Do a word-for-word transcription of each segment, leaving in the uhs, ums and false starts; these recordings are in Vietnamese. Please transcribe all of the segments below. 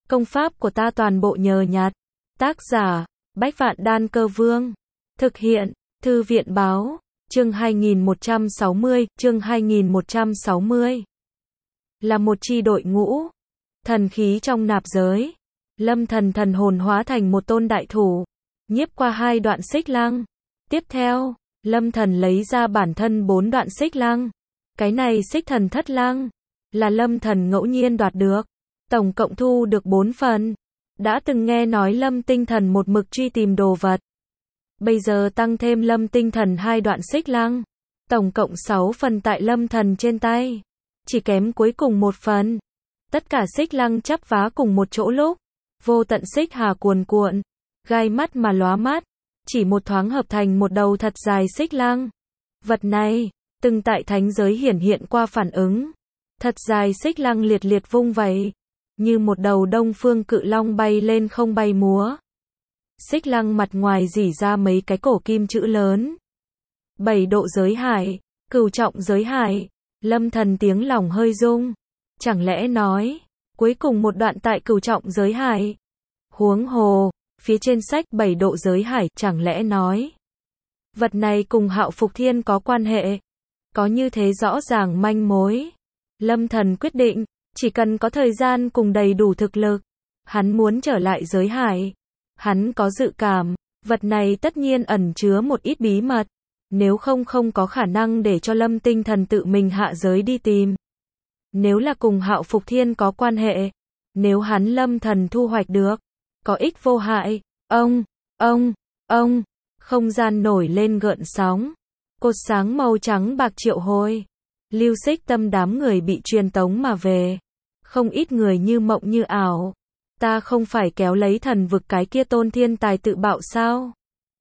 Công pháp của ta toàn bộ nhờ nhặt. Tác giả, Bách Vạn Đan Cơ Vương. Thực hiện, Thư viện Báo. Chương hai nghìn một trăm sáu mươi, chương hai nghìn một trăm sáu mươi. Là một chi đội ngũ. Thần khí trong nạp giới. Lâm Thần thần hồn hóa thành một tôn đại thủ. Nhiếp qua hai đoạn xích lăng. Tiếp theo, Lâm Thần lấy ra bản thân bốn đoạn xích lăng. Cái này xích thần thất lăng. Là Lâm Thần ngẫu nhiên đoạt được. Tổng cộng thu được bốn phần. Đã từng nghe nói Lâm Tinh Thần một mực truy tìm đồ vật. Bây giờ tăng thêm Lâm Tinh Thần hai đoạn xích lăng. Tổng cộng sáu phần tại Lâm Thần trên tay. Chỉ kém cuối cùng một phần. Tất cả xích lăng chắp vá cùng một chỗ lúc. Vô tận xích hà cuồn cuộn. Gai mắt mà lóa mắt. Chỉ một thoáng hợp thành một đầu thật dài xích lăng. Vật này, từng tại thánh giới hiển hiện qua phản ứng. Thật dài xích lăng liệt liệt vung vẩy. Như một đầu đông phương cự long bay lên không bay múa. Xích lăng mặt ngoài rỉ ra mấy cái cổ kim chữ lớn. Bảy độ giới hải, cửu trọng giới hải. Lâm Thần tiếng lòng hơi rung. Chẳng lẽ nói, cuối cùng một đoạn tại cửu trọng giới hải. Huống hồ, phía trên sách bảy độ giới hải, chẳng lẽ nói. Vật này cùng Hạo Phục Thiên có quan hệ. Có như thế rõ ràng manh mối. Lâm Thần quyết định, chỉ cần có thời gian cùng đầy đủ thực lực. Hắn muốn trở lại giới hải. Hắn có dự cảm, vật này tất nhiên ẩn chứa một ít bí mật. Nếu không không có khả năng để cho Lâm Tinh Thần tự mình hạ giới đi tìm. Nếu là cùng Hạo Phục Thiên có quan hệ. Nếu hắn Lâm Thần thu hoạch được. Có ích vô hại. Ông, ông, ông. Không gian nổi lên gợn sóng. Cột sáng màu trắng bạc triệu hồi. Lưu Xích Tâm đám người bị truyền tống mà về. Không ít người như mộng như ảo. Ta không phải kéo lấy thần vực cái kia tôn thiên tài tự bạo sao?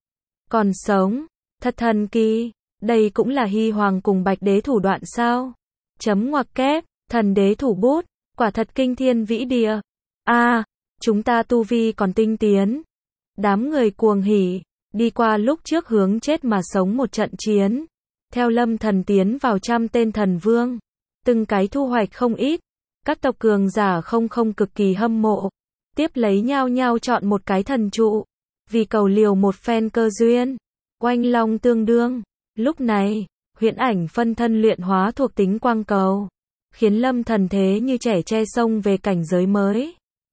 Còn sống. Thật thần kỳ. Đây cũng là Hy Hoàng cùng Bạch Đế thủ đoạn sao? Chấm ngoặc kép. Thần đế thủ bút. Quả thật kinh thiên vĩ địa. A, à, chúng ta tu vi còn tinh tiến. Đám người cuồng hỉ. Đi qua lúc trước hướng chết mà sống một trận chiến. Theo Lâm Thần tiến vào trăm tên thần vương. Từng cái thu hoạch không ít. Các tộc cường giả không không cực kỳ hâm mộ. Tiếp lấy nhau nhau chọn một cái thần trụ. Vì cầu liều một phen cơ duyên. Oanh long tương đương. Lúc này, huyễn ảnh phân thân luyện hóa thuộc tính quang cầu. Khiến Lâm Thần thế như trẻ tre sông về cảnh giới mới.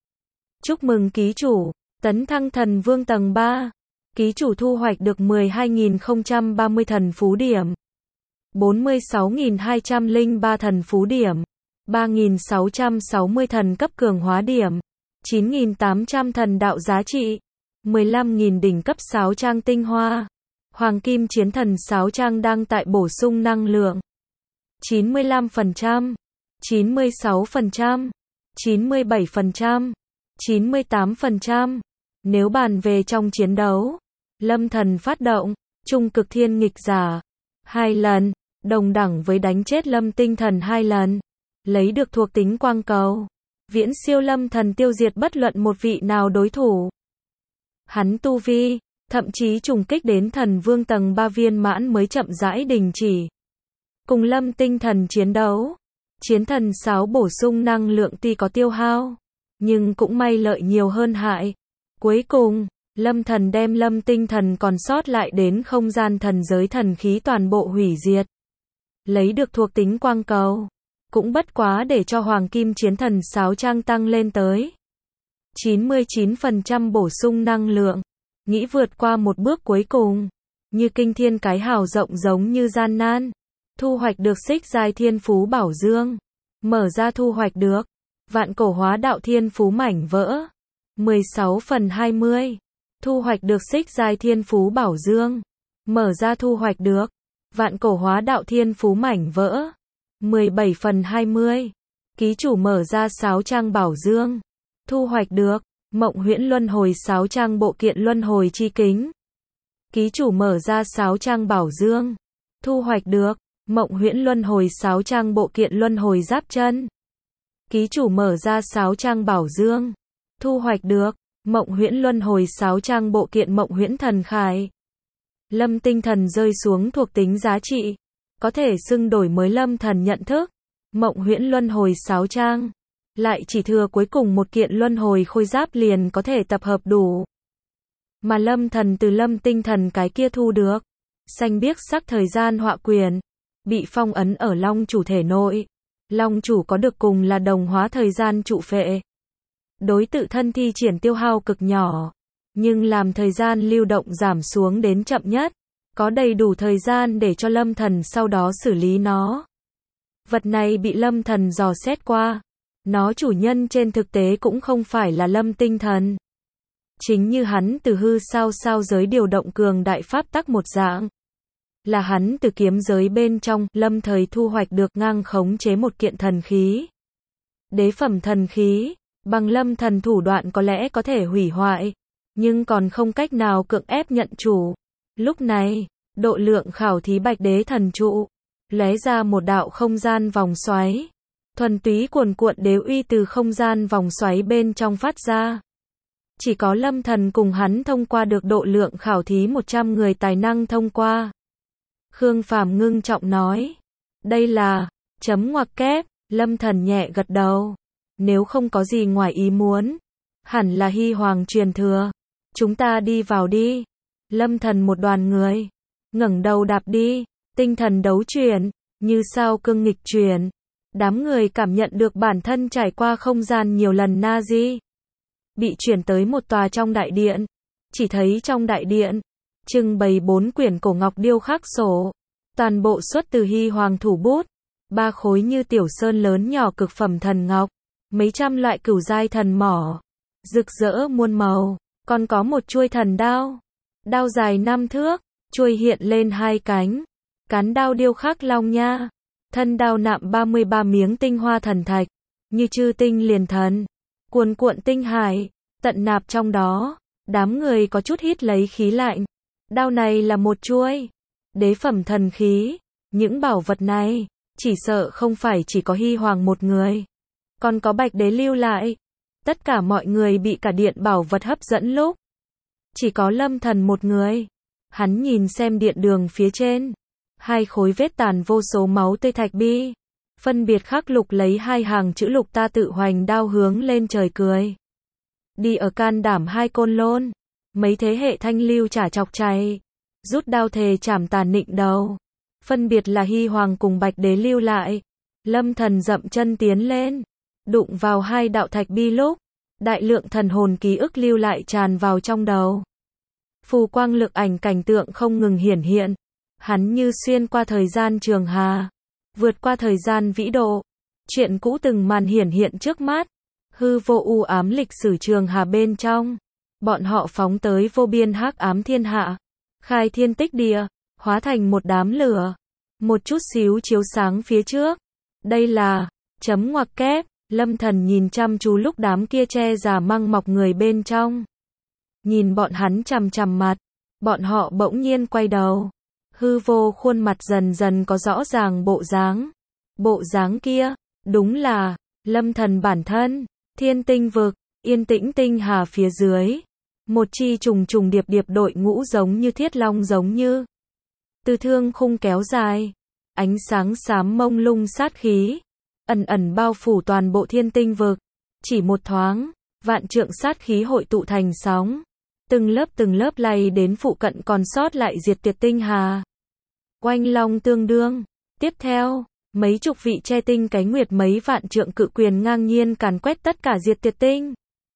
Chúc mừng ký chủ. Tấn thăng thần vương tầng ba. Ký chủ thu hoạch được mười hai nghìn không trăm ba mươi thần phú điểm. bốn mươi sáu nghìn hai trăm lẻ ba thần phú điểm. ba nghìn sáu trăm sáu mươi thần cấp cường hóa điểm. chín nghìn tám trăm thần đạo giá trị. mười lăm nghìn đỉnh cấp sáo trang tinh hoa. Hoàng kim chiến thần sáo trang đang tại bổ sung năng lượng. chín mươi lăm phần trăm. chín mươi sáu phần trăm. chín mươi bảy phần trăm. chín mươi tám phần trăm. Nếu bàn về trong chiến đấu. Lâm Thần phát động. Trung cực thiên nghịch giả. Hai lần. Đồng đẳng với đánh chết Lâm Tinh Thần hai lần. Lấy được thuộc tính quang cầu. Viễn siêu Lâm Thần tiêu diệt bất luận một vị nào đối thủ. Hắn tu vi, thậm chí trùng kích đến thần vương tầng ba viên mãn mới chậm rãi đình chỉ. Cùng Lâm Tinh Thần chiến đấu. Chiến thần sáo bổ sung năng lượng tuy có tiêu hao. Nhưng cũng may lợi nhiều hơn hại. Cuối cùng, Lâm Thần đem Lâm Tinh Thần còn sót lại đến không gian thần giới thần khí toàn bộ hủy diệt. Lấy được thuộc tính quang cầu. Cũng bất quá để cho Hoàng Kim Chiến Thần sáo trang tăng lên tới chín mươi chín phần trăm bổ sung năng lượng. Nghĩ vượt qua một bước cuối cùng. Như kinh thiên cái hào rộng giống như gian nan. Thu hoạch được xích giai thiên phú bảo dương. Mở ra thu hoạch được. Vạn cổ hóa đạo thiên phú mảnh vỡ. mười sáu phần hai mươi. Thu hoạch được xích giai thiên phú bảo dương. Mở ra thu hoạch được. Vạn cổ hóa đạo thiên phú mảnh vỡ. mười bảy phần hai mươi. Ký chủ mở ra sáo trang bảo dương. Thu hoạch được. Mộng huyễn luân hồi sáo trang bộ kiện luân hồi chi kính. Ký chủ mở ra sáo trang bảo dương. Thu hoạch được. Mộng huyễn luân hồi sáo trang bộ kiện luân hồi giáp chân. Ký chủ mở ra sáo trang bảo dương. Thu hoạch được. Mộng huyễn luân hồi sáo trang bộ kiện mộng huyễn thần khải. Lâm Tinh Thần rơi xuống thuộc tính giá trị. Có thể xưng đổi mới Lâm Thần nhận thức. Mộng huyễn luân hồi sáo trang. lại chỉ thừa cuối cùng một kiện luân hồi khôi giáp liền có thể tập hợp đủ. Mà Lâm Thần từ Lâm Tinh Thần cái kia thu được, xanh biếc sắc thời gian họa quyền, bị phong ấn ở Long Chủ thể nội. Long Chủ có được cùng là đồng hóa thời gian trụ phệ. Đối tự thân thi triển tiêu hao cực nhỏ, nhưng làm thời gian lưu động giảm xuống đến chậm nhất, có đầy đủ thời gian để cho Lâm Thần sau đó xử lý nó. Vật này bị Lâm Thần dò xét qua, nó chủ nhân trên thực tế cũng không phải là Lâm Tinh Thần. Chính như hắn từ hư sao sao giới điều động cường đại pháp tắc một dạng. Là hắn từ kiếm giới bên trong, lâm thời thu hoạch được ngang khống chế một kiện thần khí. Đế phẩm thần khí, bằng Lâm Thần thủ đoạn có lẽ có thể hủy hoại, nhưng còn không cách nào cưỡng ép nhận chủ. Lúc này, độ lượng khảo thí bạch đế thần trụ, lóe ra một đạo không gian vòng xoáy. Thuần túy cuồn cuộn đế uy từ không gian vòng xoáy bên trong phát ra. Chỉ có Lâm Thần cùng hắn thông qua được độ lượng khảo thí một trăm người tài năng thông qua. Khương Phàm ngưng trọng nói. Đây là, chấm ngoặc kép, Lâm Thần nhẹ gật đầu. Nếu không có gì ngoài ý muốn, hẳn là Hy Hoàng truyền thừa. Chúng ta đi vào đi. Lâm Thần một đoàn người, ngẩng đầu đạp đi, tinh thần đấu chuyển, như sao cương nghịch chuyển. Đám người cảm nhận được bản thân trải qua không gian nhiều lần na di. Bị chuyển tới một tòa trong đại điện. Chỉ thấy trong đại điện, trưng bày bốn quyển cổ ngọc điêu khắc sổ. Toàn bộ xuất từ Hy Hoàng thủ bút. Ba khối như tiểu sơn lớn nhỏ cực phẩm thần ngọc. Mấy trăm loại cửu giai thần mỏ. Rực rỡ muôn màu. Còn có một chuôi thần đao. Đao dài năm thước. Chuôi hiện lên hai cánh. Cán đao điêu khắc long nha. Thân đao nạm ba mươi ba miếng tinh hoa thần thạch. Như chư tinh liền thần. Cuồn cuộn tinh hải. Tận nạp trong đó. Đám người có chút hít lấy khí lạnh. Đao này là một chuôi đế phẩm thần khí. Những bảo vật này, chỉ sợ không phải chỉ có Hy Hoàng một người. Còn có bạch đế lưu lại. Tất cả mọi người bị cả điện bảo vật hấp dẫn lúc. Chỉ có Lâm Thần một người. Hắn nhìn xem điện đường phía trên. Hai khối vết tàn vô số máu tươi thạch bi. Phân biệt khắc lục lấy hai hàng chữ lục ta tự hoành đao hướng lên trời cười. Đi ở can đảm hai côn lôn. Mấy thế hệ thanh lưu trả chọc chay. Rút đao thề chảm tàn nịnh đầu. Phân biệt là Hy Hoàng cùng bạch đế lưu lại. Lâm Thần dậm chân tiến lên. Đụng vào hai đạo thạch bi lúc. Đại lượng thần hồn ký ức lưu lại tràn vào trong đầu. Phù quang lực ảnh cảnh tượng không ngừng hiển hiện. Hắn như xuyên qua thời gian trường hà. Vượt qua thời gian vĩ độ. Chuyện cũ từng màn hiển hiện trước mắt. Hư vô u ám lịch sử trường hà bên trong. Bọn họ phóng tới vô biên hắc ám thiên hạ. Khai thiên tích địa. Hóa thành một đám lửa. Một chút xíu chiếu sáng phía trước. Đây là, chấm ngoặc kép. Lâm Thần nhìn chăm chú lúc đám kia che giả măng mọc người bên trong. Nhìn bọn hắn chằm chằm mặt. Bọn họ bỗng nhiên quay đầu. Hư vô khuôn mặt dần dần có rõ ràng bộ dáng. Bộ dáng kia, đúng là, Lâm Thần bản thân. Thiên tinh vực, yên tĩnh tinh hà phía dưới. Một chi trùng trùng điệp điệp đội ngũ giống như thiết long giống như. Từ thương khung kéo dài. Ánh sáng xám mông lung sát khí. Ẩn ẩn bao phủ toàn bộ thiên tinh vực. Chỉ một thoáng, vạn trượng sát khí hội tụ thành sóng. Từng lớp từng lớp lay đến phụ cận còn sót lại diệt tiệt tinh hà. Oanh long tương đương. Tiếp theo, mấy chục vị che tinh cánh nguyệt mấy vạn trượng cự quyền ngang nhiên càn quét tất cả diệt tiệt tinh.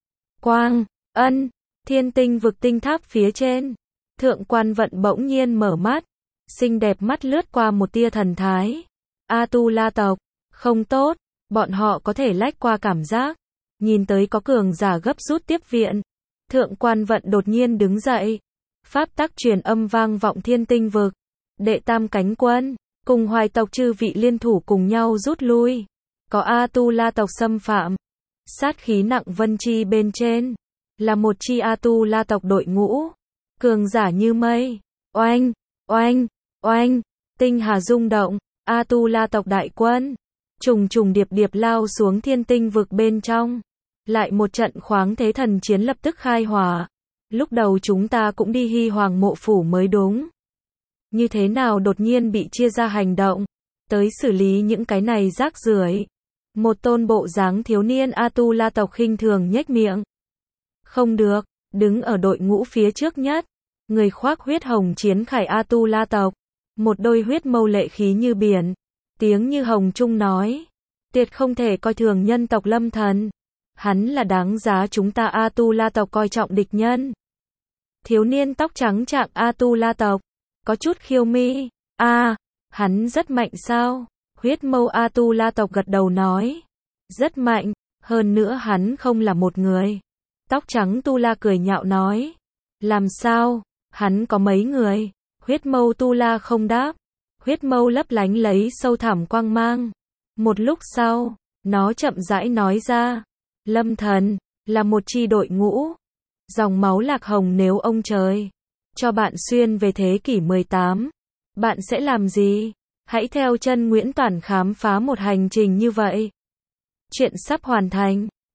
Quang, ân, thiên tinh vực tinh tháp phía trên. Thượng quan vận bỗng nhiên mở mắt. Xinh đẹp mắt lướt qua một tia thần thái. A Tu La tộc, không tốt, bọn họ có thể lách qua cảm giác. Nhìn tới có cường giả gấp rút tiếp viện. Thượng quan vận đột nhiên đứng dậy. Pháp tắc truyền âm vang vọng thiên tinh vực. Đệ tam cánh quân, cùng hoài tộc chư vị liên thủ cùng nhau rút lui. Có A Tu La tộc xâm phạm. Sát khí nặng vân chi bên trên. Là một chi A Tu La tộc đội ngũ. Cường giả như mây. Oanh, oanh, oanh. Tinh hà rung động. A Tu La tộc đại quân. Trùng trùng điệp điệp lao xuống thiên tinh vực bên trong. Lại một trận khoáng thế thần chiến lập tức khai hỏa. Lúc đầu chúng ta cũng đi Hy Hoàng mộ phủ mới đúng. Như thế nào đột nhiên bị chia ra hành động. Tới xử lý những cái này rác rưởi. Một tôn bộ dáng thiếu niên Atula tộc khinh thường nhếch miệng. Không được, đứng ở đội ngũ phía trước nhất, người khoác huyết hồng chiến khải Atula tộc, một đôi huyết mâu lệ khí như biển, tiếng như hồng trung nói, tuyệt không thể coi thường nhân tộc Lâm Thần, hắn là đáng giá chúng ta Atula tộc coi trọng địch nhân. Thiếu niên tóc trắng trạng Atula tộc, có chút khiêu mi, a, à, hắn rất mạnh sao? Huyết mâu Atula tộc gật đầu nói, rất mạnh, hơn nữa hắn không là một người. Tóc trắng Tula cười nhạo nói, làm sao, hắn có mấy người? Huyết mâu Tula không đáp, huyết mâu lấp lánh lấy sâu thẳm quang mang. Một lúc sau, nó chậm rãi nói ra, Lâm Thần, là một chi đội ngũ, dòng máu lạc hồng nếu ông trời cho bạn xuyên về thế kỷ mười tám, bạn sẽ làm gì? Hãy theo chân Nguyễn Toản khám phá một hành trình như vậy. Chuyện sắp hoàn thành.